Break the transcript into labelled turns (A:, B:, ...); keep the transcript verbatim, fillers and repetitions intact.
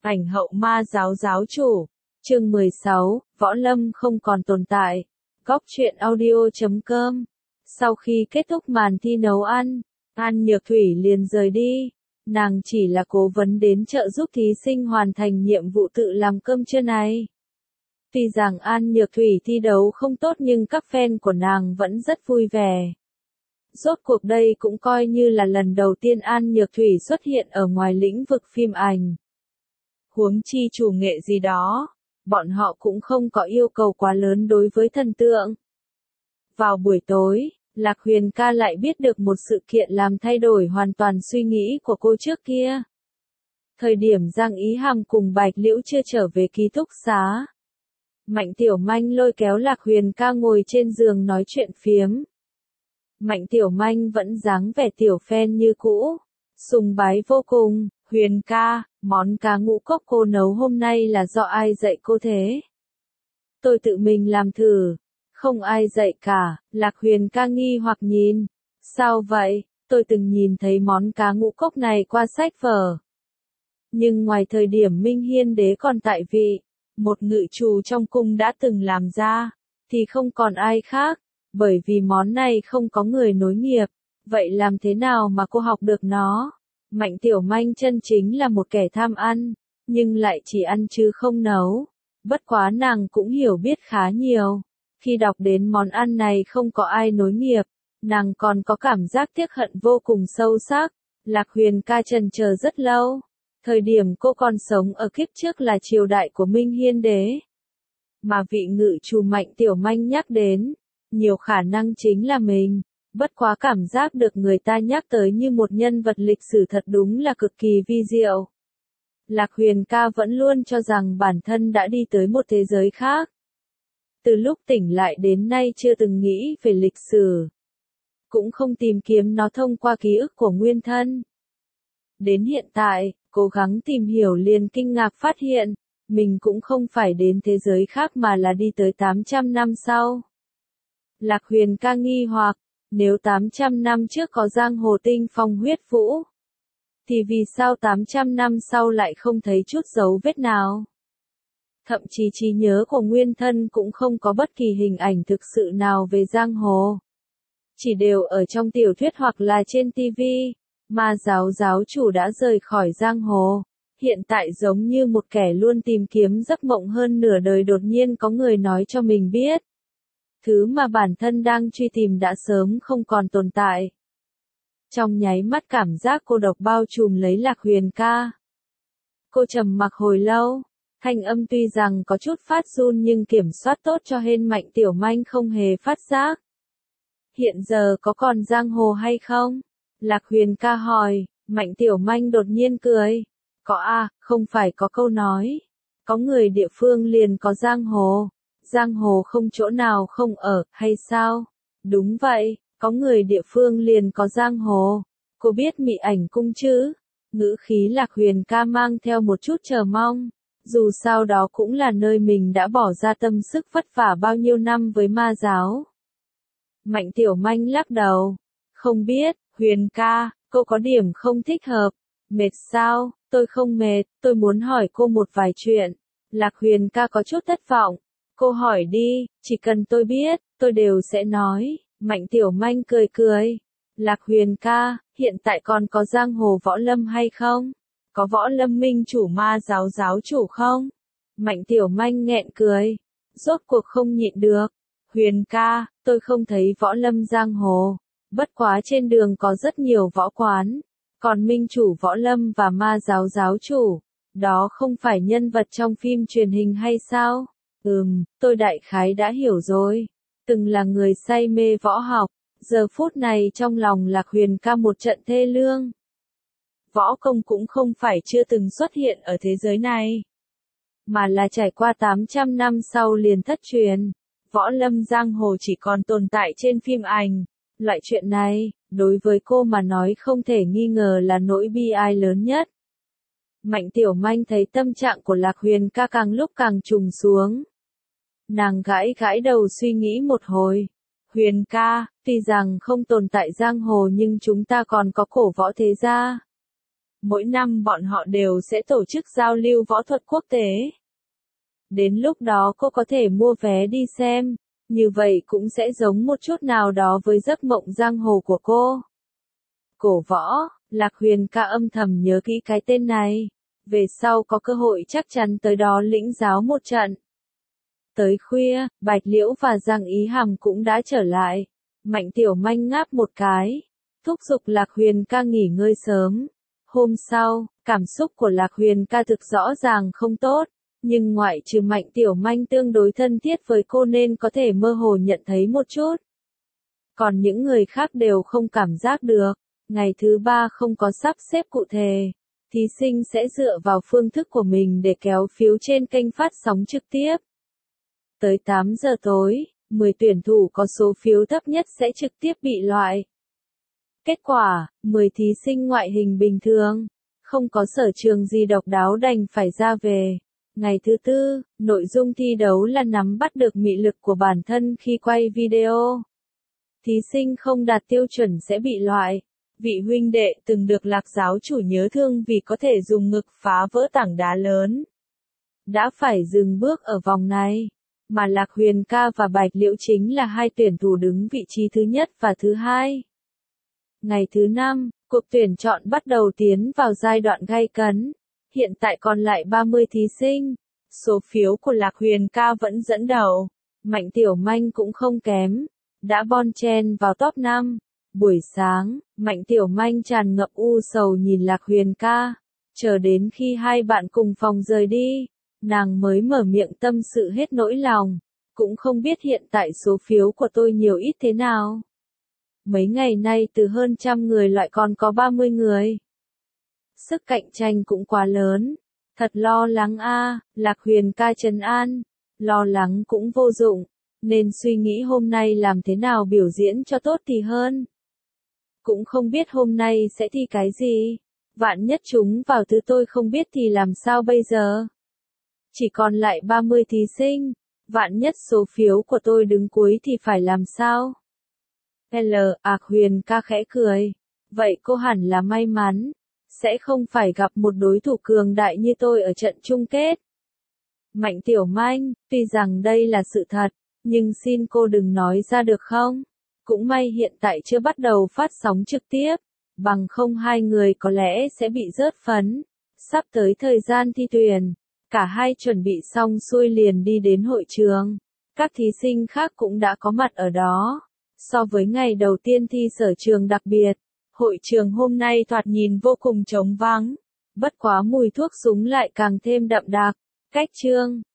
A: Ảnh hậu ma giáo giáo chủ. Chương mười sáu, Võ Lâm không còn tồn tại. Góc truyện audio chấm com. Sau khi kết thúc màn thi nấu ăn, An Nhược Thủy liền rời đi. Nàng chỉ là cố vấn đến trợ giúp thí sinh hoàn thành nhiệm vụ tự làm cơm trưa này. Tuy rằng An Nhược Thủy thi đấu không tốt nhưng các fan của nàng vẫn rất vui vẻ. Rốt cuộc đây cũng coi như là lần đầu tiên An Nhược Thủy xuất hiện ở ngoài lĩnh vực phim ảnh. Huống chi chủ nghệ gì đó, bọn họ cũng không có yêu cầu quá lớn đối với thần tượng. Vào buổi tối, Lạc Huyền ca lại biết được một sự kiện làm thay đổi hoàn toàn suy nghĩ của cô trước kia. Thời điểm Giang Ý Hằng cùng Bạch Liễu chưa trở về ký túc xá, Mạnh Tiểu Manh lôi kéo Lạc Huyền ca ngồi trên giường nói chuyện phiếm. Mạnh Tiểu Manh vẫn dáng vẻ tiểu fan như cũ, sùng bái vô cùng. Huyền ca, món cá ngũ cốc cô nấu hôm nay là do ai dạy cô thế? Tôi tự mình làm thử. Không ai dạy cả. Lạc Huyền ca nghi hoặc nhìn. Sao vậy? Tôi từng nhìn thấy món cá ngũ cốc này qua sách vở. Nhưng ngoài thời điểm Minh Hiên đế còn tại vị, một ngự trù trong cung đã từng làm ra, thì không còn ai khác, bởi vì món này không có người nối nghiệp. Vậy làm thế nào mà cô học được nó? Mạnh Tiểu Manh chân chính là một kẻ tham ăn, nhưng lại chỉ ăn chứ không nấu. Bất quá nàng cũng hiểu biết khá nhiều. Khi đọc đến món ăn này không có ai nối nghiệp, nàng còn có cảm giác tiếc hận vô cùng sâu sắc. Lạc Huyền ca chần chờ rất lâu. Thời điểm cô còn sống ở kiếp trước là triều đại của Minh Hiên đế. Mà vị ngự trù Mạnh Tiểu Manh nhắc đến, nhiều khả năng chính là mình. Bất quá cảm giác được người ta nhắc tới như một nhân vật lịch sử thật đúng là cực kỳ vi diệu. Lạc Huyền ca vẫn luôn cho rằng bản thân đã đi tới một thế giới khác. Từ lúc tỉnh lại đến nay chưa từng nghĩ về lịch sử. Cũng không tìm kiếm nó thông qua ký ức của nguyên thân. Đến hiện tại, cố gắng tìm hiểu liền kinh ngạc phát hiện, mình cũng không phải đến thế giới khác mà là đi tới tám trăm năm sau. Lạc Huyền ca nghi hoặc. Nếu tám trăm năm trước có giang hồ tinh phong huyết vũ, thì vì sao tám trăm năm sau lại không thấy chút dấu vết nào? Thậm chí trí nhớ của nguyên thân cũng không có bất kỳ hình ảnh thực sự nào về giang hồ. Chỉ đều ở trong tiểu thuyết hoặc là trên ti vi, mà giáo giáo chủ đã rời khỏi giang hồ. Hiện tại giống như một kẻ luôn tìm kiếm giấc mộng hơn nửa đời đột nhiên có người nói cho mình biết. Thứ mà bản thân đang truy tìm đã sớm không còn tồn tại. Trong nháy mắt cảm giác cô độc bao trùm lấy Lạc Huyền ca. Cô trầm mặc hồi lâu, thanh âm tuy rằng có chút phát run nhưng kiểm soát tốt cho hên Mạnh Tiểu Manh không hề phát giác. Hiện giờ có còn giang hồ hay không? Lạc Huyền ca hỏi. Mạnh Tiểu Manh đột nhiên cười. Có à, không phải có câu nói. Có người địa phương liền có giang hồ. Giang hồ không chỗ nào không ở, hay sao? Đúng vậy, có người địa phương liền có giang hồ. Cô biết Mị Ảnh cung chứ? Ngữ khí Lạc Huyền ca mang theo một chút chờ mong. Dù sao đó cũng là nơi mình đã bỏ ra tâm sức vất vả bao nhiêu năm với ma giáo. Mạnh Tiểu Manh lắc đầu. Không biết, Huyền ca, cô có điểm không thích hợp. Mệt sao? Tôi không mệt, tôi muốn hỏi cô một vài chuyện. Lạc Huyền ca có chút thất vọng. Cô hỏi đi, chỉ cần tôi biết, tôi đều sẽ nói. Mạnh Tiểu Manh cười cười. Lạc Huyền ca, hiện tại còn có giang hồ võ lâm hay không? Có võ lâm minh chủ ma giáo giáo chủ không? Mạnh Tiểu Manh nghẹn cười. Rốt cuộc không nhịn được. Huyền ca, tôi không thấy võ lâm giang hồ. Bất quá trên đường có rất nhiều võ quán. Còn minh chủ võ lâm và ma giáo giáo chủ, đó không phải nhân vật trong phim truyền hình hay sao? Ừm, tôi đại khái đã hiểu rồi. Từng là người say mê võ học, giờ phút này trong lòng Lạc Huyền ca một trận thê lương. Võ công cũng không phải chưa từng xuất hiện ở thế giới này, mà là trải qua tám trăm năm sau liền thất truyền. Võ lâm giang hồ chỉ còn tồn tại trên phim ảnh. Loại chuyện này, đối với cô mà nói không thể nghi ngờ là nỗi bi ai lớn nhất. Mạnh Tiểu Manh thấy tâm trạng của Lạc Huyền ca càng lúc càng trùng xuống. Nàng gãi gãi đầu suy nghĩ một hồi. Huyền ca, tuy rằng không tồn tại giang hồ nhưng chúng ta còn có cổ võ thế gia. Mỗi năm bọn họ đều sẽ tổ chức giao lưu võ thuật quốc tế. Đến lúc đó cô có thể mua vé đi xem, như vậy cũng sẽ giống một chút nào đó với giấc mộng giang hồ của cô. Cổ võ, Lạc Huyền ca âm thầm nhớ kỹ cái tên này, về sau có cơ hội chắc chắn tới đó lĩnh giáo một trận. Tới khuya, Bạch Liễu và Giang Ý Hàm cũng đã trở lại. Mạnh Tiểu Manh ngáp một cái, thúc giục Lạc Huyền ca nghỉ ngơi sớm. Hôm sau, cảm xúc của Lạc Huyền ca thực rõ ràng không tốt, nhưng ngoại trừ Mạnh Tiểu Manh tương đối thân thiết với cô nên có thể mơ hồ nhận thấy một chút. Còn những người khác đều không cảm giác được. Ngày thứ ba không có sắp xếp cụ thể, thí sinh sẽ dựa vào phương thức của mình để kéo phiếu trên kênh phát sóng trực tiếp. Tới tám giờ tối, mười tuyển thủ có số phiếu thấp nhất sẽ trực tiếp bị loại. Kết quả, mười thí sinh ngoại hình bình thường, không có sở trường gì độc đáo đành phải ra về. Ngày thứ tư, nội dung thi đấu là nắm bắt được mị lực của bản thân khi quay video. Thí sinh không đạt tiêu chuẩn sẽ bị loại. Vị huynh đệ từng được Lạc giáo chủ nhớ thương vì có thể dùng ngực phá vỡ tảng đá lớn, đã phải dừng bước ở vòng này, mà Lạc Huyền ca và Bạch Liễu chính là hai tuyển thủ đứng vị trí thứ nhất và thứ hai. Ngày thứ năm, cuộc tuyển chọn bắt đầu tiến vào giai đoạn gay cấn. Hiện tại còn lại ba mươi thí sinh. Số phiếu của Lạc Huyền ca vẫn dẫn đầu. Mạnh Tiểu Manh cũng không kém, đã bon chen vào top năm. Buổi sáng, Mạnh Tiểu Manh tràn ngập u sầu nhìn Lạc Huyền ca. Chờ đến khi hai bạn cùng phòng rời đi, nàng mới mở miệng tâm sự hết nỗi lòng. Cũng không biết hiện tại số phiếu của tôi nhiều ít thế nào. Mấy ngày nay từ hơn trăm người loại còn có ba mươi người. Sức cạnh tranh cũng quá lớn. Thật lo lắng a. Lạc Huyền ca trấn an. Lo lắng cũng vô dụng, nên suy nghĩ hôm nay làm thế nào biểu diễn cho tốt thì hơn. Cũng không biết hôm nay sẽ thi cái gì. Vạn nhất chúng vào thứ tôi không biết thì làm sao bây giờ? Chỉ còn lại ba mươi thí sinh. Vạn nhất số phiếu của tôi đứng cuối thì phải làm sao? L. Ác Huyền ca khẽ cười. Vậy cô hẳn là may mắn. Sẽ không phải gặp một đối thủ cường đại như tôi ở trận chung kết. Mạnh Tiểu Manh, tuy rằng đây là sự thật, nhưng xin cô đừng nói ra được không? Cũng may hiện tại chưa bắt đầu phát sóng trực tiếp, bằng không hai người có lẽ sẽ bị rớt phấn. Sắp tới thời gian thi tuyển, cả hai chuẩn bị xong xuôi liền đi đến hội trường. Các thí sinh khác cũng đã có mặt ở đó. So với ngày đầu tiên thi sở trường đặc biệt, hội trường hôm nay thoạt nhìn vô cùng trống vắng. Bất quá mùi thuốc súng lại càng thêm đậm đặc. Cách chương